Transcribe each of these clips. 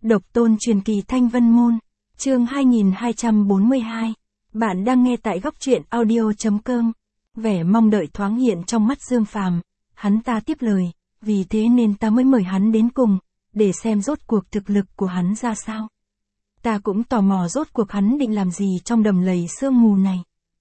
Độc tôn truyền kỳ Thanh Vân Môn, chương 2242. Bạn đang nghe tại góc truyện audio.com. Vẻ mong đợi thoáng hiện trong mắt Dương Phàm, hắn ta tiếp lời, vì thế nên ta mới mời hắn đến cùng, để xem rốt cuộc thực lực của hắn ra sao. Ta cũng tò mò rốt cuộc hắn định làm gì trong đầm lầy sương mù này.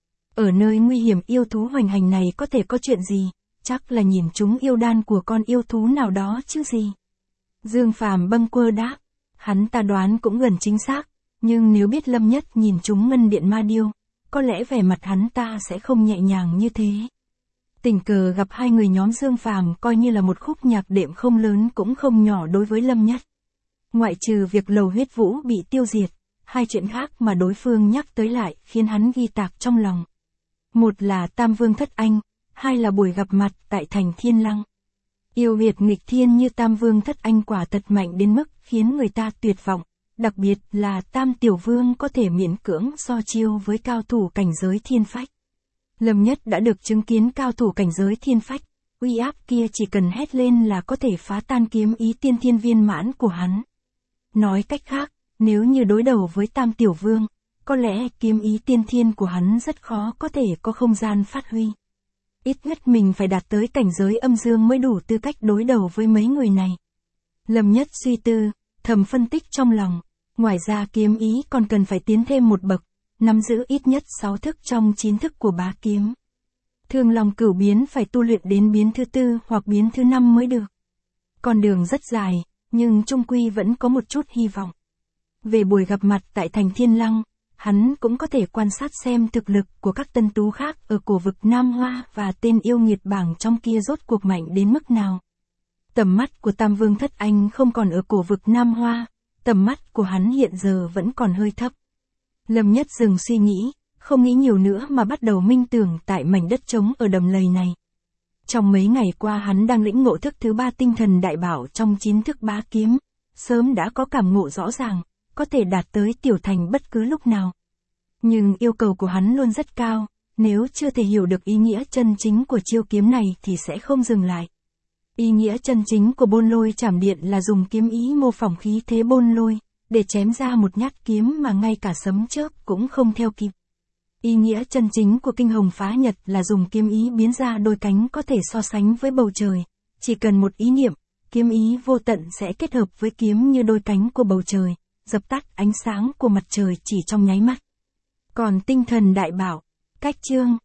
Ở nơi nguy hiểm yêu thú hoành hành này có thể có chuyện gì, chắc là nhìn chúng yêu đan của con yêu thú nào đó chứ gì. Dương Phàm bâng quơ đáp, hắn ta đoán cũng gần chính xác, nhưng nếu biết Lâm Nhất nhìn chúng ngân điện ma điêu, có lẽ vẻ mặt hắn ta sẽ không nhẹ nhàng như thế. Tình cờ gặp hai người nhóm Dương Phàm coi như là một khúc nhạc đệm không lớn cũng không nhỏ đối với Lâm Nhất. Ngoại trừ việc lầu huyết vũ bị tiêu diệt, hai chuyện khác mà đối phương nhắc tới lại khiến hắn ghi tạc trong lòng. Một là Tam Vương Thất Anh, hai là buổi gặp mặt tại thành Thiên Lăng. Yêu nghiệt nghịch thiên như Tam Vương Thất Anh quả thật mạnh đến mức khiến người ta tuyệt vọng, đặc biệt là Tam Tiểu Vương có thể miễn cưỡng so chiêu với cao thủ cảnh giới thiên phách. Lâm Nhất đã được chứng kiến cao thủ cảnh giới thiên phách, uy áp kia chỉ cần hét lên là có thể phá tan kiếm ý tiên thiên viên mãn của hắn. Nói cách khác, nếu như đối đầu với Tam Tiểu Vương, có lẽ kiếm ý tiên thiên của hắn rất khó có thể có không gian phát huy. Ít nhất mình phải đạt tới cảnh giới âm dương mới đủ tư cách đối đầu với mấy người này. Lâm Nhất suy tư, thầm phân tích trong lòng, ngoài ra kiếm ý còn cần phải tiến thêm một bậc, nắm giữ ít nhất 6 thức trong 9 thức của bá kiếm. Thương Long Cửu biến phải tu luyện đến biến thứ 4 hoặc biến thứ 5 mới được. Con đường rất dài, nhưng chung quy vẫn có một chút hy vọng. Về buổi gặp mặt tại thành Thiên Lăng, hắn cũng có thể quan sát xem thực lực của các tân tú khác ở cổ vực Nam Hoa và tên yêu nghiệt bảng trong kia rốt cuộc mạnh đến mức nào. Tầm mắt của Tam Vương Thất Anh không còn ở cổ vực Nam Hoa, tầm mắt của hắn hiện giờ vẫn còn hơi thấp. Lâm Nhất dừng suy nghĩ, không nghĩ nhiều nữa mà bắt đầu minh tưởng tại mảnh đất trống ở đầm lầy này. Trong mấy ngày qua hắn đang lĩnh ngộ thức thứ 3 tinh thần đại bảo trong 9 thức bá kiếm, sớm đã có cảm ngộ rõ ràng, có thể đạt tới tiểu thành bất cứ lúc nào. Nhưng yêu cầu của hắn luôn rất cao, nếu chưa thể hiểu được ý nghĩa chân chính của chiêu kiếm này thì sẽ không dừng lại. Ý nghĩa chân chính của Bôn Lôi Trảm Điện là dùng kiếm ý mô phỏng khí thế bôn lôi, để chém ra một nhát kiếm mà ngay cả sấm chớp cũng không theo kịp. Ý nghĩa chân chính của Kinh Hồng Phá Nhật là dùng kiếm ý biến ra đôi cánh có thể so sánh với bầu trời, chỉ cần một ý niệm, kiếm ý vô tận sẽ kết hợp với kiếm như đôi cánh của bầu trời, dập tắt ánh sáng của mặt trời chỉ trong nháy mắt. Còn tinh thần đại bảo, cách chương,